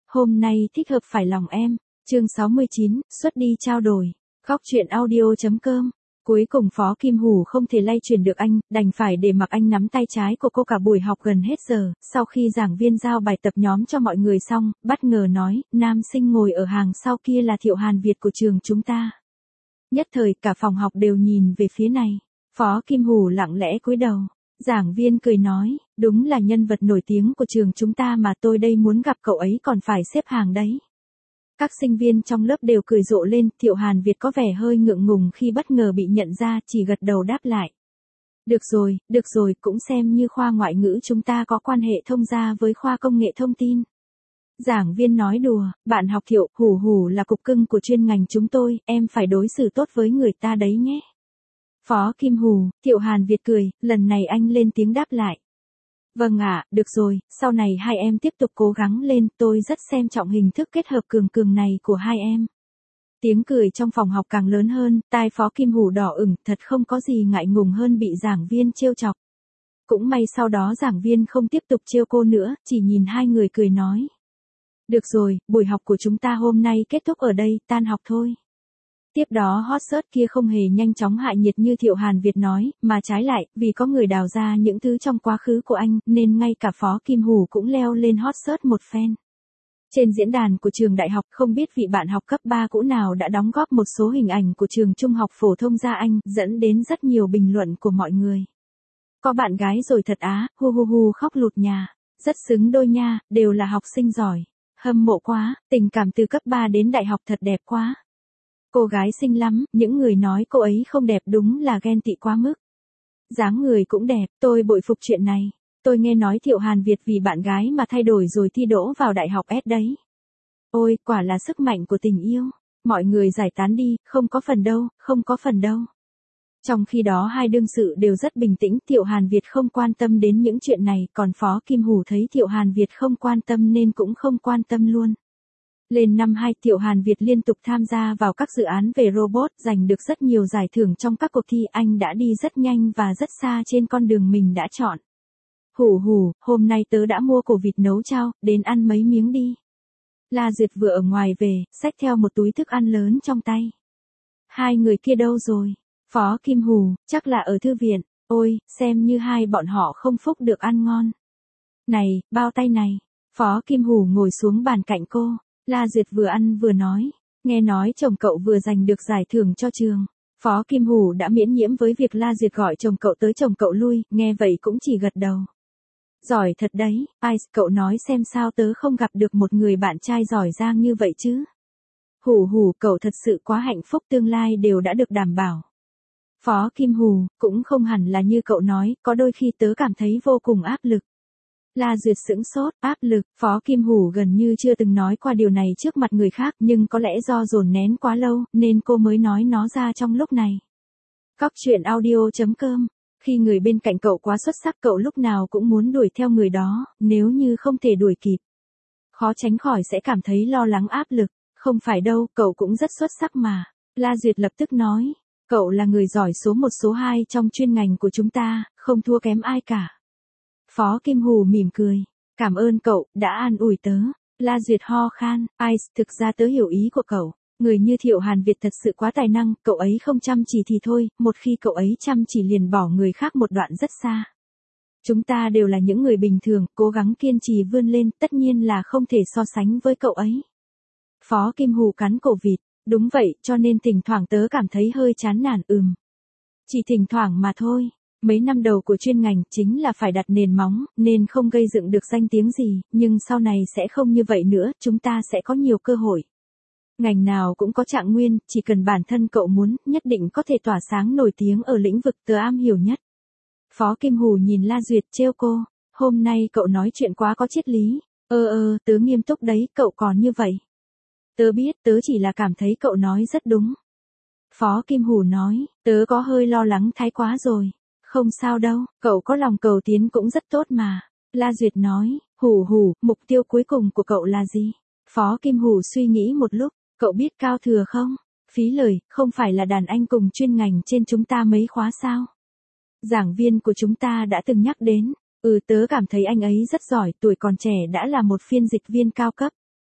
Hôm nay thích hợp phải lòng em. Chương 69, xuất đi trao đổi. Góc truyện audio.com. Cuối cùng Phó Kim Hủ không thể lay chuyển được anh, đành phải để mặc anh nắm tay trái của cô cả buổi học gần hết giờ. Sau khi giảng viên giao bài tập nhóm cho mọi người xong, bất ngờ nói, nam sinh ngồi ở hàng sau kia là Thiệu Hàn Việt của trường chúng ta. Nhất thời cả phòng học đều nhìn về phía này. Phó Kim Hủ lặng lẽ cúi đầu. Giảng viên cười nói, đúng là nhân vật nổi tiếng của trường chúng ta mà, tôi đây muốn gặp cậu ấy còn phải xếp hàng đấy. Các sinh viên trong lớp đều cười rộ lên, Thiệu Hàn Việt có vẻ hơi ngượng ngùng khi bất ngờ bị nhận ra, chỉ gật đầu đáp lại. Được rồi, cũng xem như khoa ngoại ngữ chúng ta có quan hệ thông gia với khoa công nghệ thông tin. Giảng viên nói đùa, bạn học Thiệu, Hủ là cục cưng của chuyên ngành chúng tôi, em phải đối xử tốt với người ta đấy nhé. Phó Kim Hủ, Thiệu Hàn Việt cười, lần này anh lên tiếng đáp lại. Vâng ạ, được rồi, sau này hai em tiếp tục cố gắng lên, tôi rất xem trọng hình thức kết hợp cường này của hai em. Tiếng cười trong phòng học càng lớn hơn, tai Phó Kim Hủ đỏ ửng, thật không có gì ngại ngùng hơn bị giảng viên trêu chọc. Cũng may sau đó giảng viên không tiếp tục trêu cô nữa, chỉ nhìn hai người cười nói. Được rồi, buổi học của chúng ta hôm nay kết thúc ở đây, tan học thôi. Tiếp đó hot search kia không hề nhanh chóng hạ nhiệt như Thiệu Hàn Việt nói, mà trái lại, vì có người đào ra những thứ trong quá khứ của anh, nên ngay cả Phó Kim Hủ cũng leo lên hot search một phen. Trên diễn đàn của trường đại học, không biết vị bạn học cấp 3 cũ nào đã đóng góp một số hình ảnh của trường trung học phổ thông Gia Anh, dẫn đến rất nhiều bình luận của mọi người. Có bạn gái rồi thật á, hu khóc lụt nhà, rất xứng đôi nha, đều là học sinh giỏi. Hâm mộ quá, tình cảm từ cấp 3 đến đại học thật đẹp quá. Cô gái xinh lắm, những người nói cô ấy không đẹp đúng là ghen tị quá mức. Dáng người cũng đẹp, tôi bội phục chuyện này. Tôi nghe nói Thiệu Hàn Việt vì bạn gái mà thay đổi rồi thi đỗ vào đại học S đấy. Ôi, quả là sức mạnh của tình yêu. Mọi người giải tán đi, không có phần đâu. Trong khi đó hai đương sự đều rất bình tĩnh, Thiệu Hàn Việt không quan tâm đến những chuyện này, còn Phó Kim Hủ thấy Thiệu Hàn Việt không quan tâm nên cũng không quan tâm luôn. Lên năm 2, Thiệu Hàn Việt liên tục tham gia vào các dự án về robot, giành được rất nhiều giải thưởng trong các cuộc thi, anh đã đi rất nhanh và rất xa trên con đường mình đã chọn. Hủ, hôm nay tớ đã mua cổ vịt nấu chao, đến ăn mấy miếng đi. La Duyệt vừa ở ngoài về, xách theo một túi thức ăn lớn trong tay. Hai người kia đâu rồi? Phó Kim Hủ, chắc là ở thư viện. Ôi, xem như hai bọn họ không phúc được ăn ngon. Này, bao tay này. Phó Kim Hủ ngồi xuống bàn cạnh cô. La Duyệt vừa ăn vừa nói, nghe nói chồng cậu vừa giành được giải thưởng cho trường. Phó Kim Hủ đã miễn nhiễm với việc La Duyệt gọi chồng cậu tới chồng cậu lui, nghe vậy cũng chỉ gật đầu. Giỏi thật đấy, Ice, cậu nói xem sao tớ không gặp được một người bạn trai giỏi giang như vậy chứ. Hủ, cậu thật sự quá hạnh phúc, tương lai đều đã được đảm bảo. Phó Kim Hủ, cũng không hẳn là như cậu nói, có đôi khi tớ cảm thấy vô cùng áp lực. La Duyệt sững sốt, áp lực, Phó Kim Hủ gần như chưa từng nói qua điều này trước mặt người khác, nhưng có lẽ do dồn nén quá lâu, nên cô mới nói nó ra trong lúc này. Góc truyện audio.com. Khi người bên cạnh cậu quá xuất sắc, cậu lúc nào cũng muốn đuổi theo người đó, nếu như không thể đuổi kịp, khó tránh khỏi sẽ cảm thấy lo lắng áp lực. Không phải đâu, cậu cũng rất xuất sắc mà. La Duyệt lập tức nói, cậu là người giỏi số 1 số 2 trong chuyên ngành của chúng ta, không thua kém ai cả. Phó Kim Hủ mỉm cười, cảm ơn cậu, đã an ủi tớ. La Duyệt ho khan, Ice, thực ra tớ hiểu ý của cậu. Người như Thiệu Hàn Việt thật sự quá tài năng, cậu ấy không chăm chỉ thì thôi, một khi cậu ấy chăm chỉ liền bỏ người khác một đoạn rất xa. Chúng ta đều là những người bình thường, cố gắng kiên trì vươn lên, tất nhiên là không thể so sánh với cậu ấy. Phó Kim Hủ cắn cổ vịt, đúng vậy, cho nên thỉnh thoảng tớ cảm thấy hơi chán nản, Chỉ thỉnh thoảng mà thôi. Mấy năm đầu của chuyên ngành chính là phải đặt nền móng, nên không gây dựng được danh tiếng gì, nhưng sau này sẽ không như vậy nữa, chúng ta sẽ có nhiều cơ hội. Ngành nào cũng có trạng nguyên, chỉ cần bản thân cậu muốn, nhất định có thể tỏa sáng nổi tiếng ở lĩnh vực tớ am hiểu nhất. Phó Kim Hủ nhìn La Duyệt trêu cô, hôm nay cậu nói chuyện quá có triết lý. Tớ nghiêm túc đấy, cậu còn như vậy. Tớ biết, tớ chỉ là cảm thấy cậu nói rất đúng. Phó Kim Hủ nói, tớ có hơi lo lắng thái quá rồi. Không sao đâu, cậu có lòng cầu tiến cũng rất tốt mà. La Duyệt nói, Hủ, mục tiêu cuối cùng của cậu là gì? Phó Kim Hủ suy nghĩ một lúc, cậu biết Cao Thừa không? Phí lời, không phải là đàn anh cùng chuyên ngành trên chúng ta mấy khóa sao? Giảng viên của chúng ta đã từng nhắc đến, tớ cảm thấy anh ấy rất giỏi, tuổi còn trẻ đã là một phiên dịch viên cao cấp.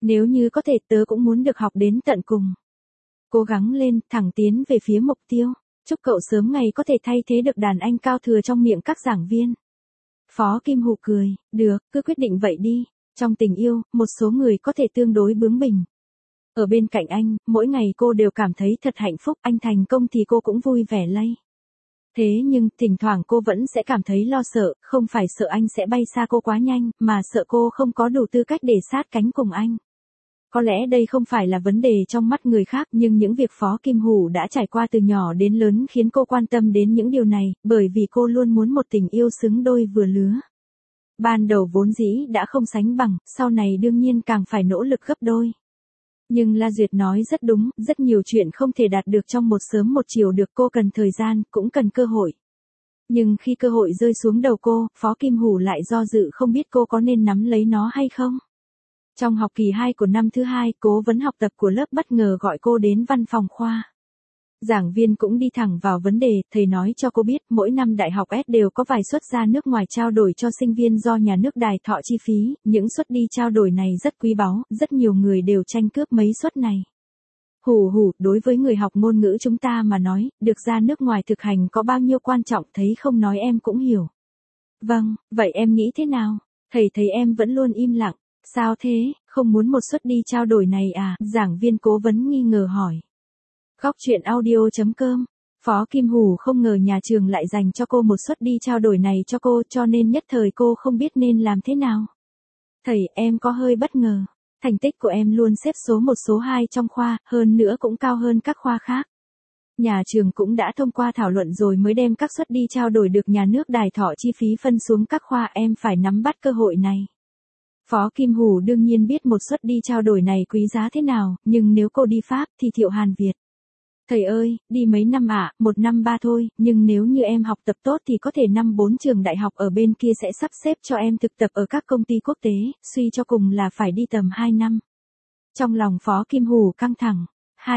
Nếu như có thể tớ cũng muốn được học đến tận cùng. Cố gắng lên, thẳng tiến về phía mục tiêu. Chúc cậu sớm ngày có thể thay thế được đàn anh cao thừa trong miệng các giảng viên. Phó Kim Hủ cười, được, cứ quyết định vậy đi. Trong tình yêu, một số người có thể tương đối bướng bỉnh. Ở bên cạnh anh, mỗi ngày cô đều cảm thấy thật hạnh phúc, anh thành công thì cô cũng vui vẻ lây. Thế nhưng, thỉnh thoảng cô vẫn sẽ cảm thấy lo sợ, không phải sợ anh sẽ bay xa cô quá nhanh, mà sợ cô không có đủ tư cách để sát cánh cùng anh. Có lẽ đây không phải là vấn đề trong mắt người khác, nhưng những việc Phó Kim Hủ đã trải qua từ nhỏ đến lớn khiến cô quan tâm đến những điều này, bởi vì cô luôn muốn một tình yêu xứng đôi vừa lứa. Ban đầu vốn dĩ đã không sánh bằng, sau này đương nhiên càng phải nỗ lực gấp đôi. Nhưng La Duyệt nói rất đúng, rất nhiều chuyện không thể đạt được trong một sớm một chiều được, cô cần thời gian, cũng cần cơ hội. Nhưng khi cơ hội rơi xuống đầu cô, Phó Kim Hủ lại do dự không biết cô có nên nắm lấy nó hay không. Trong học kỳ 2 của năm thứ 2, cố vấn học tập của lớp bất ngờ gọi cô đến văn phòng khoa. Giảng viên cũng đi thẳng vào vấn đề, thầy nói cho cô biết mỗi năm đại học S đều có vài suất ra nước ngoài trao đổi cho sinh viên do nhà nước đài thọ chi phí, những suất đi trao đổi này rất quý báu, rất nhiều người đều tranh cướp mấy suất này. Hủ, đối với người học ngôn ngữ chúng ta mà nói, được ra nước ngoài thực hành có bao nhiêu quan trọng, thấy không nói em cũng hiểu. Vâng, vậy em nghĩ thế nào? Thầy thấy em vẫn luôn im lặng. Sao thế, không muốn một suất đi trao đổi này à? Giảng viên cố vấn nghi ngờ hỏi. Góc truyện audio.com. Phó Kim Hủ không ngờ nhà trường lại dành cho cô một suất đi trao đổi này cho cô, cho nên nhất thời cô không biết nên làm thế nào. Thầy, em có hơi bất ngờ. Thành tích của em luôn xếp số 1 số 2 trong khoa, hơn nữa cũng cao hơn các khoa khác. Nhà trường cũng đã thông qua thảo luận rồi mới đem các suất đi trao đổi được nhà nước đài thọ chi phí phân xuống các khoa, em phải nắm bắt cơ hội này. Phó Kim Hủ đương nhiên biết một suất đi trao đổi này quý giá thế nào, nhưng nếu cô đi Pháp thì Thiệu Hàn Việt. Thầy ơi, đi mấy năm ạ, 1 năm 3 thôi, nhưng nếu như em học tập tốt thì có thể 5-4 trường đại học ở bên kia sẽ sắp xếp cho em thực tập ở các công ty quốc tế, suy cho cùng là phải đi tầm 2 năm. Trong lòng Phó Kim Hủ căng thẳng,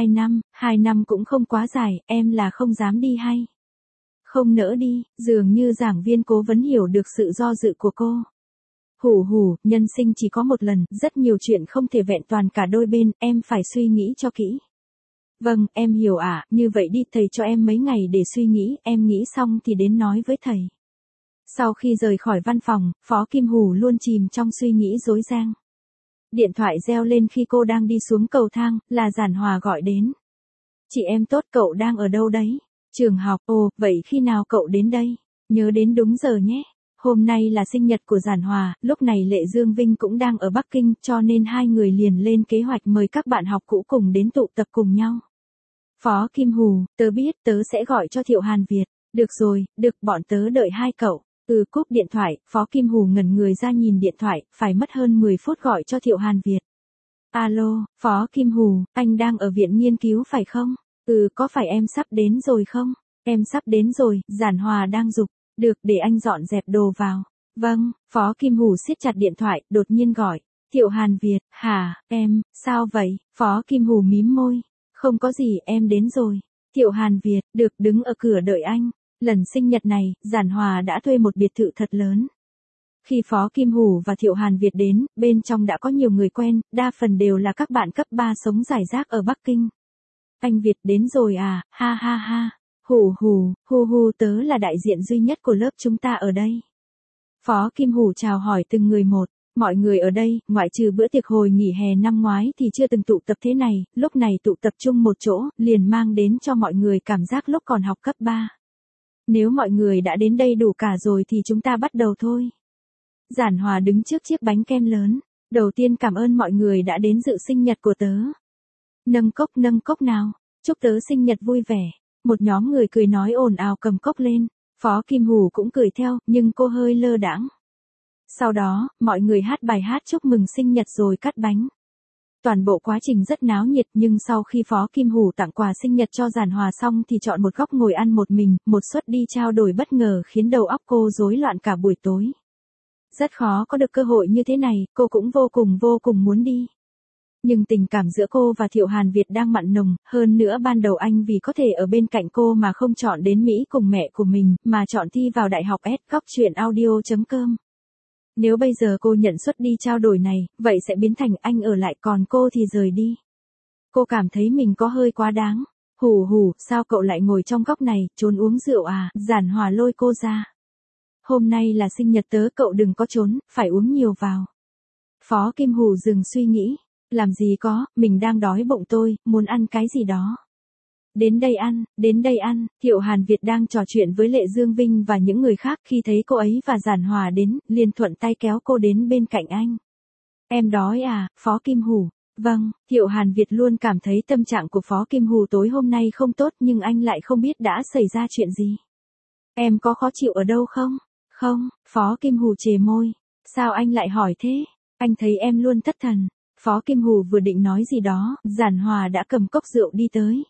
2 năm cũng không quá dài, em là không dám đi hay? Không nỡ đi, dường như giảng viên cố vấn hiểu được sự do dự của cô. Hủ, nhân sinh chỉ có một lần, rất nhiều chuyện không thể vẹn toàn cả đôi bên, em phải suy nghĩ cho kỹ. Vâng, em hiểu ạ, như vậy đi, thầy cho em mấy ngày để suy nghĩ, em nghĩ xong thì đến nói với thầy. Sau khi rời khỏi văn phòng, Phó Kim Hủ luôn chìm trong suy nghĩ rối ren. Điện thoại reo lên khi cô đang đi xuống cầu thang, là Giản Hòa gọi đến. Chị em tốt, cậu đang ở đâu đấy? Trường học, ồ, vậy khi nào cậu đến đây? Nhớ đến đúng giờ nhé. Hôm nay là sinh nhật của Giản Hòa, lúc này Lệ Dương Vinh cũng đang ở Bắc Kinh, cho nên hai người liền lên kế hoạch mời các bạn học cũ cùng đến tụ tập cùng nhau. Phó Kim Hủ, tớ biết, tớ sẽ gọi cho Thiệu Hàn Việt. Được rồi, được, bọn tớ đợi hai cậu. Cúp điện thoại, Phó Kim Hủ ngẩn người ra nhìn điện thoại, phải mất hơn 10 phút gọi cho Thiệu Hàn Việt. Alo, Phó Kim Hủ, anh đang ở viện nghiên cứu phải không? Có phải em sắp đến rồi không? Em sắp đến rồi, Giản Hòa đang giục. Được, để anh dọn dẹp đồ vào. Vâng, Phó Kim Hủ siết chặt điện thoại, đột nhiên gọi. Thiệu Hàn Việt, hả, em, sao vậy? Phó Kim Hủ mím môi. Không có gì, em đến rồi. Thiệu Hàn Việt, được, đứng ở cửa đợi anh. Lần sinh nhật này, Giản Hòa đã thuê một biệt thự thật lớn. Khi Phó Kim Hủ và Thiệu Hàn Việt đến, bên trong đã có nhiều người quen, đa phần đều là các bạn cấp 3 sống rải rác ở Bắc Kinh. Anh Việt đến rồi à, ha ha ha. Hù, tớ là đại diện duy nhất của lớp chúng ta ở đây. Phó Kim Hủ chào hỏi từng người một. Mọi người ở đây, ngoại trừ bữa tiệc hồi nghỉ hè năm ngoái thì chưa từng tụ tập thế này, lúc này tụ tập chung một chỗ, liền mang đến cho mọi người cảm giác lúc còn học cấp 3. Nếu mọi người đã đến đây đủ cả rồi thì chúng ta bắt đầu thôi. Giản Hòa đứng trước chiếc bánh kem lớn. Đầu tiên cảm ơn mọi người đã đến dự sinh nhật của tớ. Nâng cốc nào. Chúc tớ sinh nhật vui vẻ. Một nhóm người cười nói ồn ào cầm cốc lên. Phó Kim Hủ cũng cười theo, nhưng cô hơi lơ đãng. Sau đó, mọi người hát bài hát chúc mừng sinh nhật rồi cắt bánh. Toàn bộ quá trình rất náo nhiệt, nhưng sau khi Phó Kim Hủ tặng quà sinh nhật cho Giản Hòa xong thì chọn một góc ngồi ăn một mình, một suất đi trao đổi bất ngờ khiến đầu óc cô rối loạn cả buổi tối. Rất khó có được cơ hội như thế này, cô cũng vô cùng muốn đi. Nhưng tình cảm giữa cô và Thiệu Hàn Việt đang mặn nồng, hơn nữa ban đầu anh vì có thể ở bên cạnh cô mà không chọn đến Mỹ cùng mẹ của mình, mà chọn thi vào Đại học S. Góc truyện audio.com Nếu bây giờ cô nhận suất đi trao đổi này, vậy sẽ biến thành anh ở lại còn cô thì rời đi. Cô cảm thấy mình có hơi quá đáng. Hù hù, sao cậu lại ngồi trong góc này, trốn uống rượu à, Giản Hòa lôi cô ra. Hôm nay là sinh nhật tớ, cậu đừng có trốn, phải uống nhiều vào. Phó Kim Hù dừng suy nghĩ. Làm gì có, mình đang đói bụng tôi, muốn ăn cái gì đó. Đến đây ăn, Thiệu Hàn Việt đang trò chuyện với Lệ Dương Vinh và những người khác khi thấy cô ấy và Giản Hòa đến, liền thuận tay kéo cô đến bên cạnh anh. Em đói à, Phó Kim Hù? Vâng, Thiệu Hàn Việt luôn cảm thấy tâm trạng của Phó Kim Hù tối hôm nay không tốt nhưng anh lại không biết đã xảy ra chuyện gì. Em có khó chịu ở đâu không? Không, Phó Kim Hù chề môi. Sao anh lại hỏi thế? Anh thấy em luôn thất thần. Phó Kim Hù vừa định nói gì đó, Giản Hòa đã cầm cốc rượu đi tới.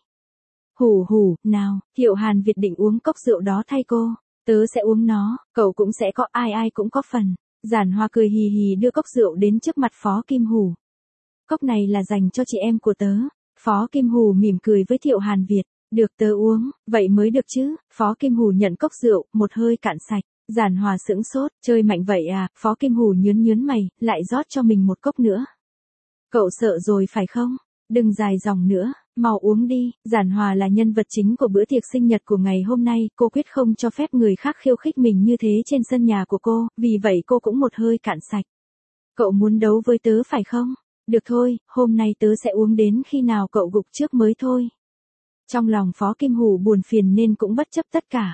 Hù hù, nào, Thiệu Hàn Việt định uống cốc rượu đó thay cô. Tớ sẽ uống nó, cậu cũng sẽ có, ai cũng có phần. Giản Hòa cười hì hì đưa cốc rượu đến trước mặt Phó Kim Hù. Cốc này là dành cho chị em của tớ. Phó Kim Hù mỉm cười với Thiệu Hàn Việt. Được tớ uống, vậy mới được chứ. Phó Kim Hù nhận cốc rượu, một hơi cạn sạch. Giản Hòa sững sốt, chơi mạnh vậy à, Phó Kim Hù nhớn mày, lại rót cho mình một cốc nữa. Cậu sợ rồi phải không? Đừng dài dòng nữa, mau uống đi. Giản Hòa là nhân vật chính của bữa tiệc sinh nhật của ngày hôm nay, cô quyết không cho phép người khác khiêu khích mình như thế trên sân nhà của cô, vì vậy cô cũng một hơi cạn sạch. Cậu muốn đấu với tớ phải không? Được thôi, hôm nay tớ sẽ uống đến khi nào cậu gục trước mới thôi. Trong lòng Phó Kim Hù buồn phiền nên cũng bất chấp tất cả.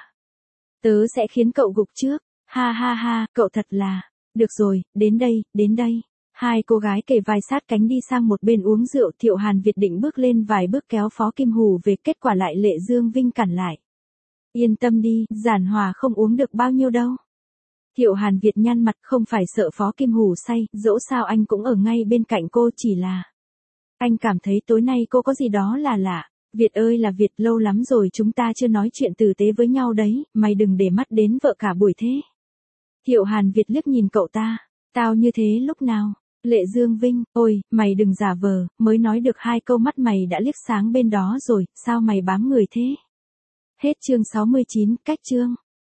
Tớ sẽ khiến cậu gục trước. Ha ha ha, cậu thật là. Được rồi, đến đây. Hai cô gái kề vai sát cánh đi sang một bên uống rượu. Thiệu Hàn Việt định bước lên vài bước kéo Phó Kim Hù về, kết quả lại Lệ Dương Vinh cản lại. Yên tâm đi, Giản Hòa không uống được bao nhiêu đâu. Thiệu Hàn Việt nhăn mặt, không phải sợ Phó Kim Hù say, dẫu sao anh cũng ở ngay bên cạnh cô, chỉ là anh cảm thấy tối nay cô có gì đó là lạ. Việt ơi là Việt, lâu lắm rồi chúng ta chưa nói chuyện tử tế với nhau đấy, mày đừng để mắt đến vợ cả buổi thế. Thiệu Hàn Việt liếc nhìn cậu ta, tao như thế lúc nào? Lệ Dương Vinh, ôi, mày đừng giả vờ, mới nói được 2 câu mắt mày đã liếc sáng bên đó rồi, sao mày bám người thế? Hết chương 69, cách chương.